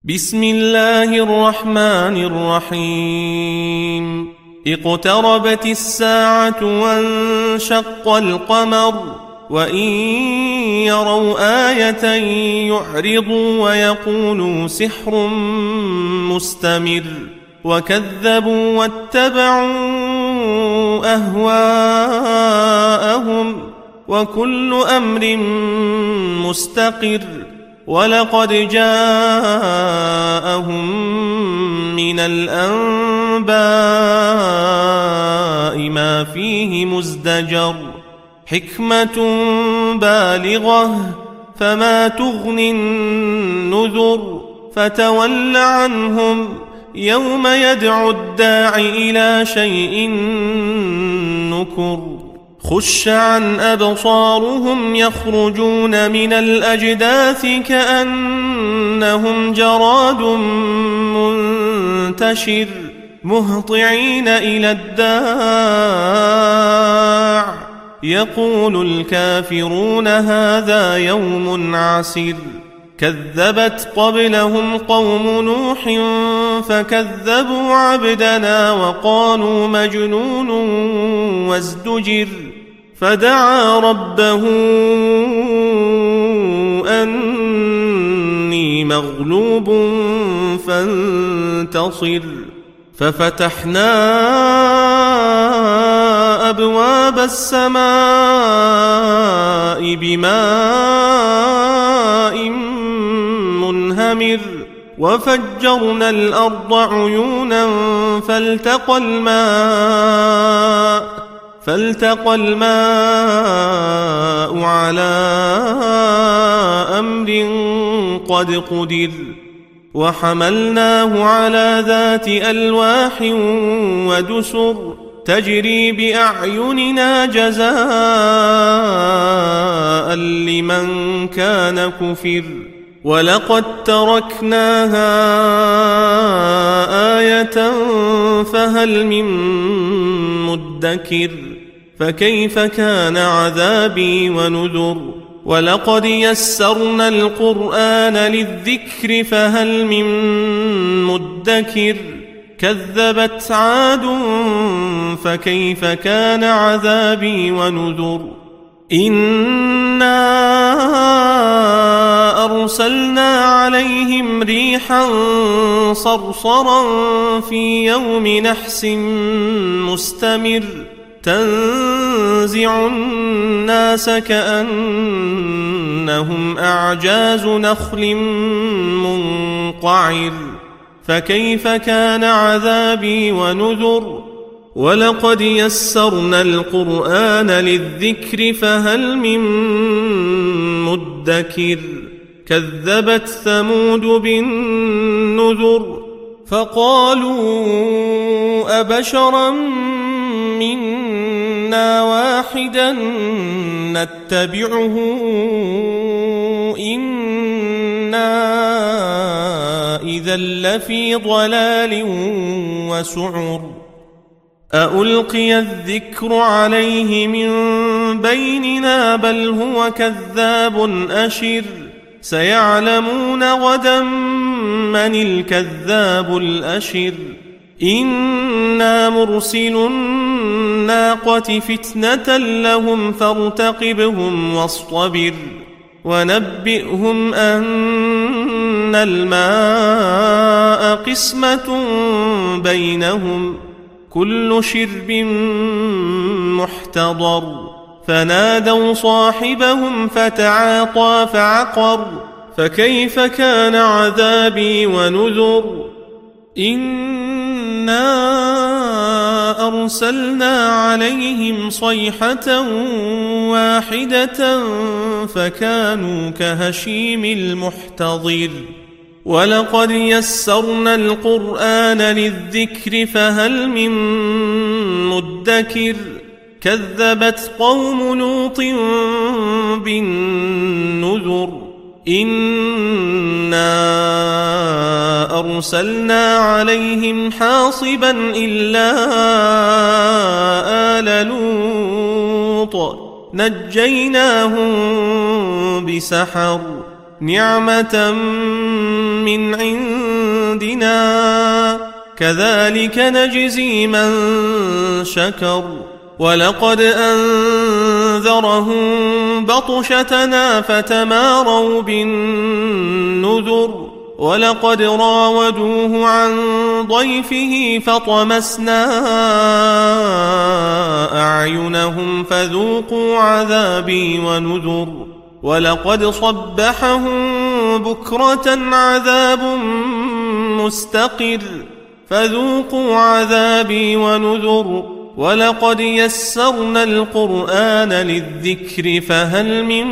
بسم الله الرحمن الرحيم اقتربت الساعة وانشق القمر وإن يروا آية يعرضوا ويقولوا سحر مستمر وكذبوا واتبعوا أهواءهم وكل أمر مستقر ولقد جاءهم من الأنباء ما فيه مزدجر حكمة بالغة فما تغني النذر فتول عنهم يوم يدعو الداع إلى شيء نكر خش عن أبصارهم يخرجون من الأجداث كأنهم جراد منتشر مهطعين إلى الداع يقول الكافرون هذا يوم عسر كذبت قبلهم قوم نوح فكذبوا عبدنا وقالوا مجنون وازدجر فدعا ربه أني مغلوب فانتصر ففتحنا أبواب السماء بماء منهمر وفجرنا الأرض عيونا فالتقى الماء على أمر قد قدر وحملناه على ذات ألواح ودسر تجري بأعيننا جزاء لمن كان كفر ولقد تركناها آية فهل من مدكر فكيف كان عذابي ونذر ولقد يسرنا القرآن للذكر فهل من مدكر كذبت عاد فكيف كان عذابي ونذر إنا أرسلنا عليهم ريحا صرصرا في يوم نحس مستمر تنزع الناس كأنهم أعجاز نخل منقعر فكيف كان عذابي ونذر ولقد يسرنا القرآن للذكر فهل من مدكر كذبت ثمود بالنذر فقالوا أبشرا منا واحدا نتبعه إنا إذا لفي ضلال وسعر أألقي الذكر عليه من بيننا بل هو كذاب أشر سيعلمون غدا من الكذاب الأشر إنا مرسل الناقة فتنة لهم فارتقبهم واصطبر ونبئهم أن الماء قسمة بينهم كل شرب محتضر فنادوا صاحبهم فتعاطى فعقر فكيف كان عذابي ونذر إنا أرسلنا عليهم صيحة واحدة فكانوا كهشيم المحتضر ولقد يسرنا القرآن للذكر فهل من مدكر كذبت قوم لوط بالنذر إنا أرسلنا عليهم حاصبا إلا آل لوط نجيناهم بسحر نعمة من عندنا كذلك نجزي من شكر ولقد أنذرهم بطشتنا فتماروا بالنذر ولقد راودوه عن ضيفه فطمسنا أعينهم فذوقوا عذابي ونذر ولقد صبحهم بكرة عذاب مستقر فذوقوا عذابي ونذر ولقد يسرنا القرآن للذكر فهل من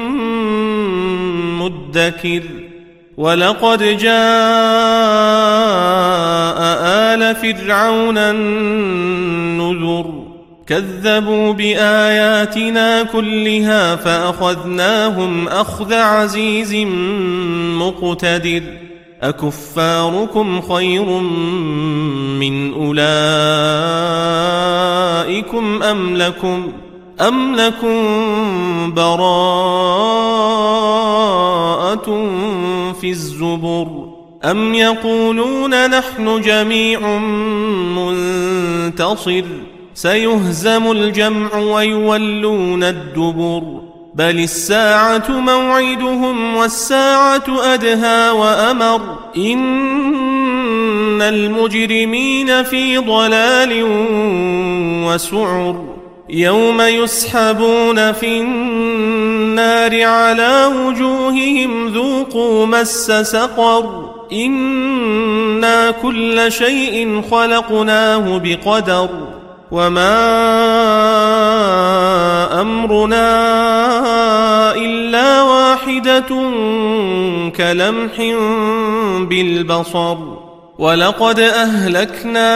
مدكر ولقد جاء آل فرعون النذر كذبوا بآياتنا كلها فأخذناهم أخذ عزيز مقتدر أكفاركم خير من أولئكم أم لكم براءة في الزبر أم يقولون نحن جميع منتصر سيهزم الجمع ويولون الدبر بل الساعة موعدهم والساعة أدهى وأمر إن المجرمين في ضلال وسعر يوم يسحبون في النار على وجوههم ذوقوا مس سقر إنا كل شيء خلقناه بقدر وما أمرنا إلا واحدة كلمح بالبصر ولقد أهلكنا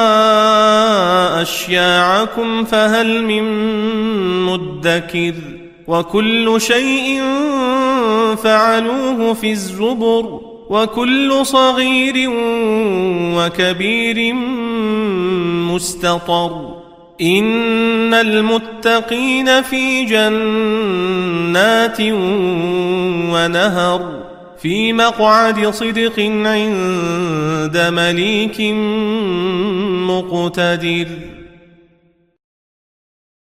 أشياعكم فهل من مدكر وكل شيء فعلوه في الزبر وكل صغير وكبير مستطر إن المتقين في جنات ونهر في مقعد صدق عند مليك مقتدر.